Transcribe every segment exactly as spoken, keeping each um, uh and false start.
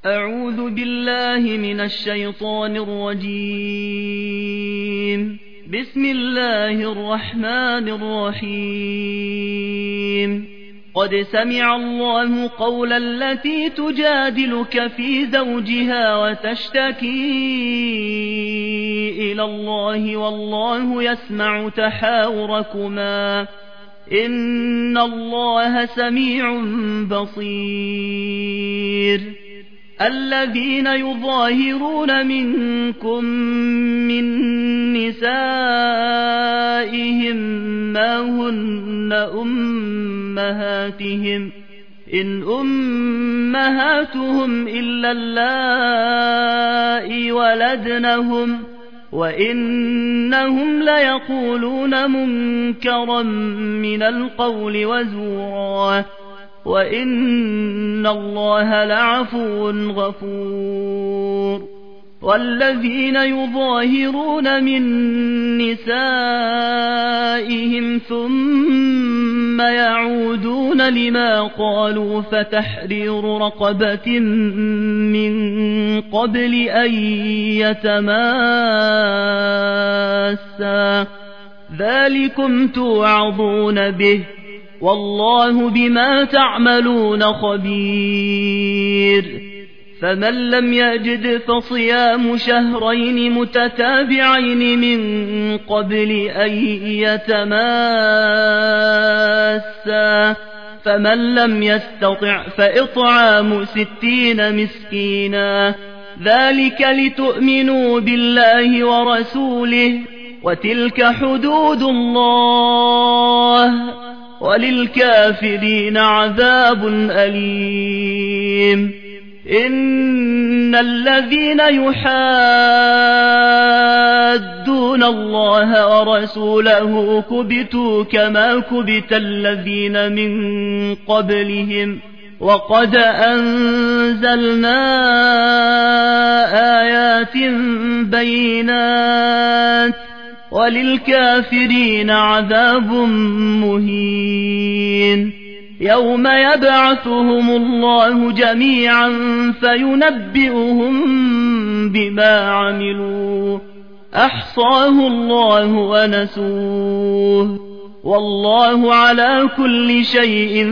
أعوذ بالله من الشيطان الرجيم. بسم الله الرحمن الرحيم. قد سمع الله قول التي تجادلك في زوجها وتشتكي إلى الله والله يسمع تحاوركما إن الله سميع بصير. الذين يظاهرون منكم من نسائهم ما هن أمهاتهم إن أمهاتهم إلا اللائي ولدنهم وإنهم ليقولون منكرا من القول وزورا وإن الله لعفو غفور. والذين يظاهرون من نسائهم ثم يعودون لما قالوا فتحرير رقبة من قبل أن يتماسا ذلكم توعظون به والله بما تعملون خبير. فمن لم يجد فصيام شهرين متتابعين من قبل أن يتماسا فمن لم يستطع فإطعام ستين مسكينا ذلك لتؤمنوا بالله ورسوله وتلك حدود الله وللكافرين عذاب أليم. إن الذين يحادون الله ورسوله كبتوا كما كبت الذين من قبلهم وقد أنزلنا آيات بينات وللكافرين عذاب مهين. يوم يبعثهم الله جميعا فينبئهم بما عملوا أحصاه الله ونسوه والله على كل شيء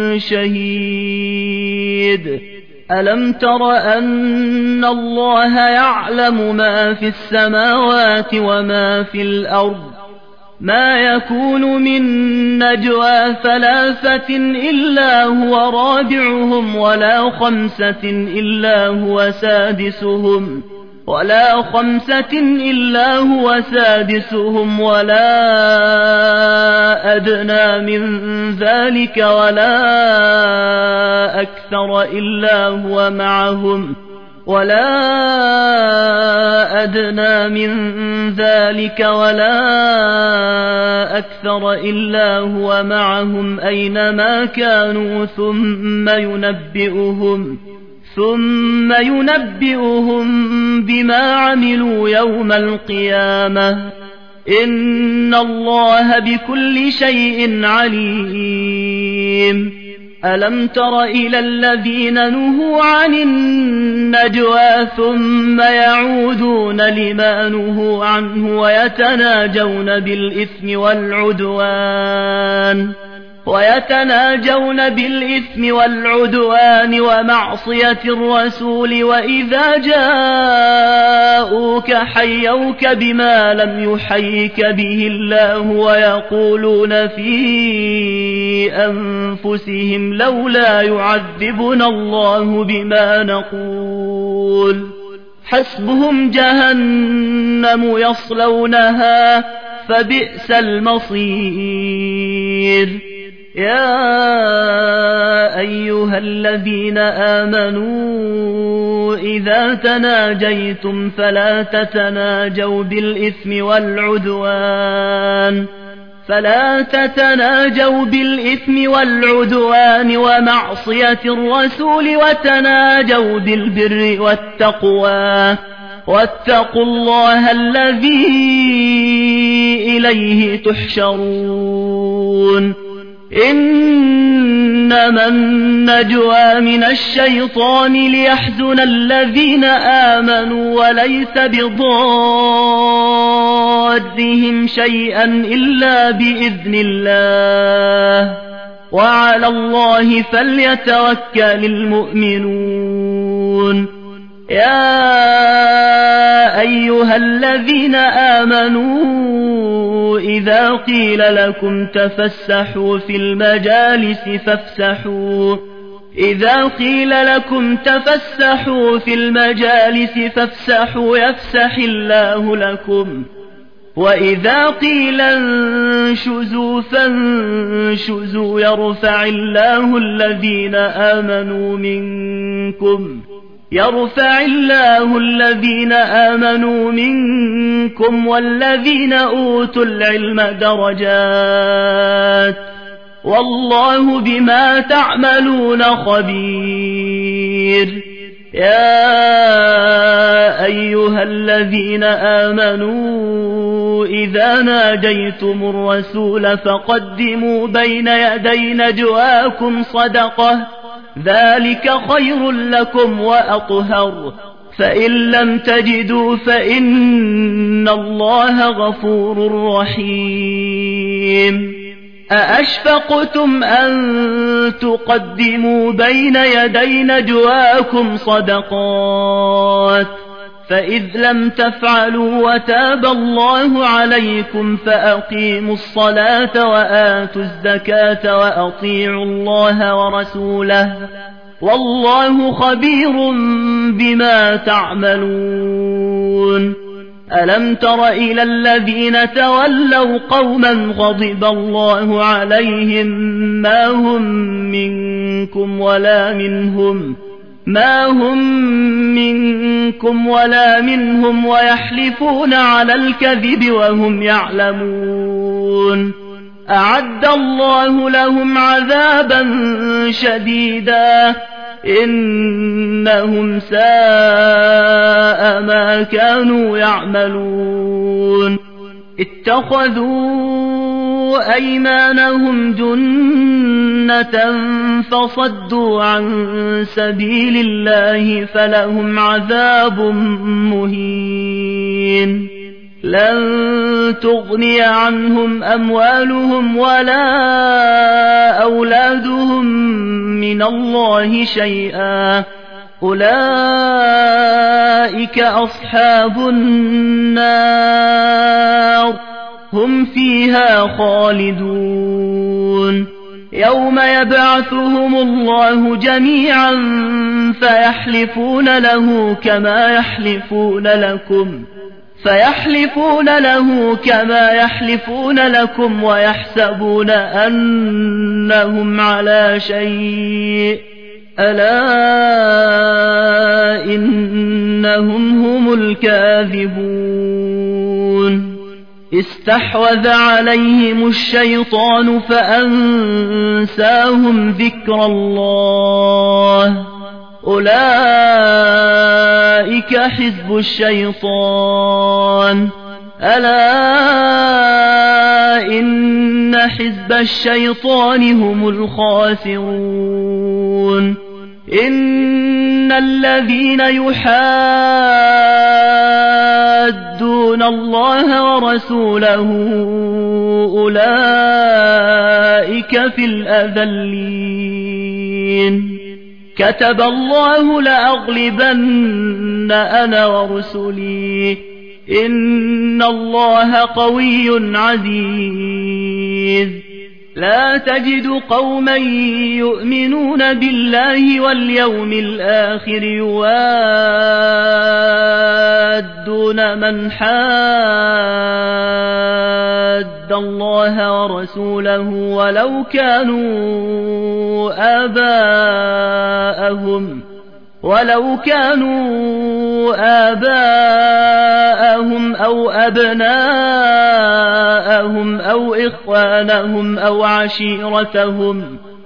شهيد. ألم تر أن الله يعلم ما في السماوات وما في الأرض ما يكون من نجوى ثلاثة إلا هو رابعهم ولا خمسة إلا هو سادسهم ولا خمسة إلا هو سادسهم ولا أدنى من ذلك ولا أكثر إلا هو معهم ولا أدنى من ذلك ولا أكثر إلا هو معهم أينما كانوا ثم ينبئهم ثم ينبئهم بما عملوا يوم القيامة إن الله بكل شيء عليم. ألم تر إلى الذين نهوا عن النجوى ثم يعودون لما نهوا عنه ويتناجون بالإثم والعدوان ويتناجون بالإثم والعدوان ومعصية الرسول وإذا جاءوك حيوك بما لم يحيك به الله ويقولون في أنفسهم لولا يعذبنا الله بما نقول حسبهم جهنم يصلونها فبئس المصير. يا أيها الذين آمنوا إذا تناجيتم فلا تتناجوا بالإثم والعدوان فلا تتناجوا بالإثم والعدوان ومعصية الرسول وتناجوا بالبر والتقوى واتقوا الله الذي إليه تحشرون. إنما النجوى من الشيطان ليحزن الذين آمنوا وليس بضارهم شيئا إلا بإذن الله وعلى الله فليتوكل المؤمنون. يا أيها الذين آمنوا إذا قيل لكم تفسحوا في المجالس فافسحوا إذا قيل لكم تفسحوا في المجالس فافسحوا يفسح الله لكم وإذا قيل انشزوا فانشزوا يرفع الله الذين آمنوا منكم يرفع الله الذين آمنوا منكم والذين أوتوا العلم درجات والله بما تعملون خبير. يا أيها الذين آمنوا إذا ناجيتم الرسول فقدموا بين يدي نجواكم صدقة ذلك خير لكم وأطهر فإن لم تجدوا فإن الله غفور رحيم. أأشفقتم أن تقدموا بين يدي نجواكم صدقات فإذ لم تفعلوا وتاب الله عليكم فأقيموا الصلاة وآتوا الزكاة وأطيعوا الله ورسوله والله خبير بما تعملون. ألم تر إلى الذين تولوا قوما غضب الله عليهم ما هم منكم ولا منهم ما هم منكم ولا منهم ويحلفون على الكذب وهم يعلمون أعد الله لهم عذابا شديدا إنهم ساء ما كانوا يعملون. اتخذوا أيمانهم جنة فصدوا عن سبيل الله فلهم عذاب مهين. لن تغني عنهم أموالهم ولا أولادهم من الله شيئا أولئك أصحاب النار هم فيها خالدون. يوم يبعثهم الله جميعا فيحلفون له كما يحلفون لكم فيحلفون له كما يحلفون لكم ويحسبون أنهم على شيء ألا إنهم هم الكاذبون. استحوذ عليهم الشيطان فأنساهم ذكر الله أولئك حزب الشيطان ألا إن حزب الشيطان هم الخاسرون. إن الذين يحادون الله ورسوله أولئك في الأذلين. كتب الله لأغلبن أنا ورسلي إن الله قوي عزيز. لا تجد قوما يؤمنون بالله واليوم الآخر يوادون من حاد الله ورسوله ولو كانوا آباءهم ولو كانوا آباءهم أو أبناءهم أو إخوانهم أو عشيرتهم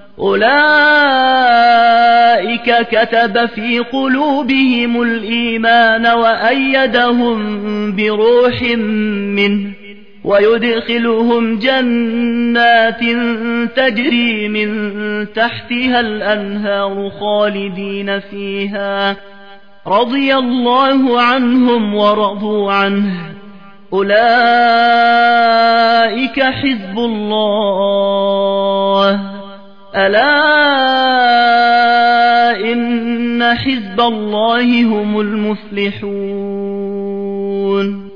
أولئك كتب في قلوبهم الإيمان وأيدهم بروح منه ويدخلهم جنات تجري من تحتها الأنهار خالدين فيها رضي الله عنهم ورضوا عنه أولئك حزب الله ألا إن حزب الله هم المفلحون.